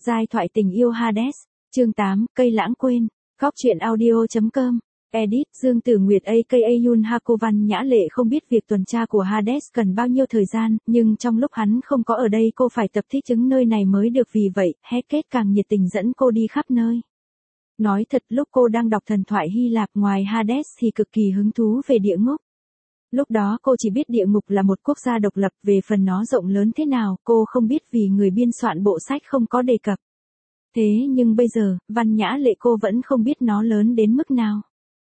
Giai thoại tình yêu Hades, chương 8, cây lãng quên, góc truyện audio.com, edit, Dương Tử Nguyệt aka Yun Hako. Văn Nhã Lệ không biết việc tuần tra của Hades cần bao nhiêu thời gian, nhưng trong lúc hắn không có ở đây cô phải tập thích ứng nơi này mới được, vì vậy, Heket càng nhiệt tình dẫn cô đi khắp nơi. Nói thật, lúc cô đang đọc thần thoại Hy Lạp ngoài Hades thì cực kỳ hứng thú về địa ngục. Lúc đó cô chỉ biết địa ngục là một quốc gia độc lập, về phần nó rộng lớn thế nào, cô không biết vì người biên soạn bộ sách không có đề cập. Thế nhưng bây giờ, Văn Nhã Lệ cô vẫn không biết nó lớn đến mức nào.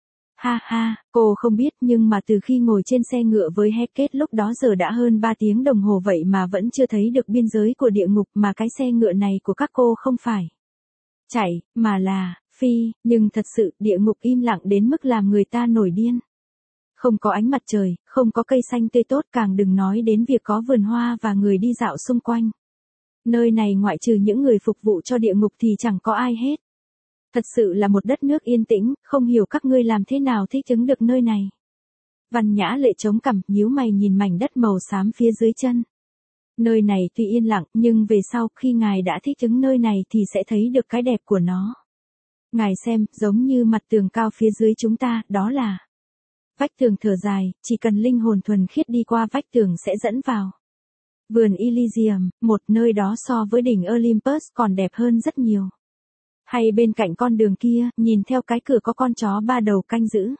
Ha ha, cô không biết, nhưng mà từ khi ngồi trên xe ngựa với Heket lúc đó giờ đã hơn 3 tiếng đồng hồ vậy mà vẫn chưa thấy được biên giới của địa ngục, mà cái xe ngựa này của các cô không phải chạy, mà là phi, nhưng thật sự địa ngục im lặng đến mức làm người ta nổi điên. Không có ánh mặt trời, không có cây xanh tươi tốt, càng đừng nói đến việc có vườn hoa và người đi dạo xung quanh. Nơi này ngoại trừ những người phục vụ cho địa ngục thì chẳng có ai hết. Thật sự là một đất nước yên tĩnh, không hiểu các ngươi làm thế nào thích ứng được nơi này. Văn Nhã Lệ chống cằm, nhíu mày nhìn mảnh đất màu xám phía dưới chân. Nơi này tuy yên lặng, nhưng về sau khi ngài đã thích ứng nơi này thì sẽ thấy được cái đẹp của nó. Ngài xem, giống như mặt tường cao phía dưới chúng ta, đó là vách tường thở dài, chỉ cần linh hồn thuần khiết đi qua vách tường sẽ dẫn vào vườn Elysium, một nơi đó so với đỉnh Olympus còn đẹp hơn rất nhiều. Hay bên cạnh con đường kia, nhìn theo cái cửa có con chó 3 đầu canh giữ.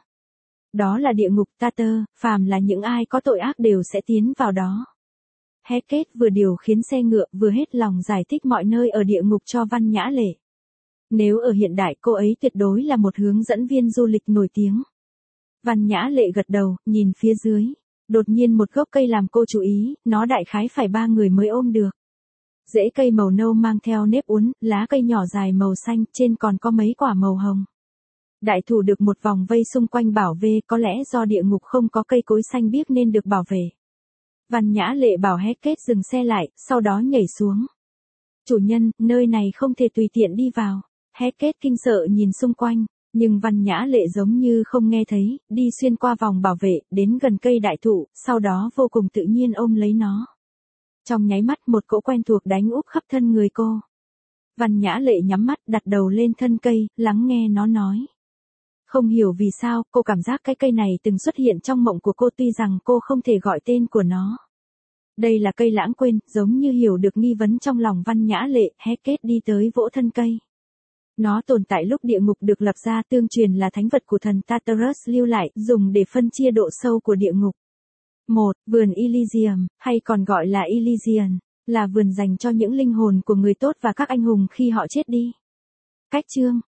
Đó là địa ngục Tartar, phàm là những ai có tội ác đều sẽ tiến vào đó. Heket vừa điều khiển xe ngựa vừa hết lòng giải thích mọi nơi ở địa ngục cho Văn Nhã Lệ. Nếu ở hiện đại cô ấy tuyệt đối là một hướng dẫn viên du lịch nổi tiếng. Văn Nhã Lệ gật đầu, nhìn phía dưới. Đột nhiên một gốc cây làm cô chú ý, nó đại khái phải 3 người mới ôm được. Rễ cây màu nâu mang theo nếp uốn, lá cây nhỏ dài màu xanh, trên còn có mấy quả màu hồng. Đại thụ được một vòng vây xung quanh bảo vệ, có lẽ do địa ngục không có cây cối xanh biếc nên được bảo vệ. Văn Nhã Lệ bảo Heket dừng xe lại, sau đó nhảy xuống. Chủ nhân, nơi này không thể tùy tiện đi vào. Heket kinh sợ nhìn xung quanh, nhưng Văn Nhã Lệ giống như không nghe thấy, đi xuyên qua vòng bảo vệ, đến gần cây đại thụ, sau đó vô cùng tự nhiên ôm lấy nó. Trong nháy mắt một cỗ quen thuộc đánh úp khắp thân người cô. Văn Nhã Lệ nhắm mắt đặt đầu lên thân cây, lắng nghe nó nói. Không hiểu vì sao, cô cảm giác cái cây này từng xuất hiện trong mộng của cô tuy rằng cô không thể gọi tên của nó. Đây là cây lãng quên, giống như hiểu được nghi vấn trong lòng Văn Nhã Lệ, Heket đi tới vỗ thân cây. Nó tồn tại lúc địa ngục được lập ra, tương truyền là thánh vật của thần Tartarus lưu lại, dùng để phân chia độ sâu của địa ngục. 1. Vườn Elysium, hay còn gọi là Elysian, là vườn dành cho những linh hồn của người tốt và các anh hùng khi họ chết đi. Cách chương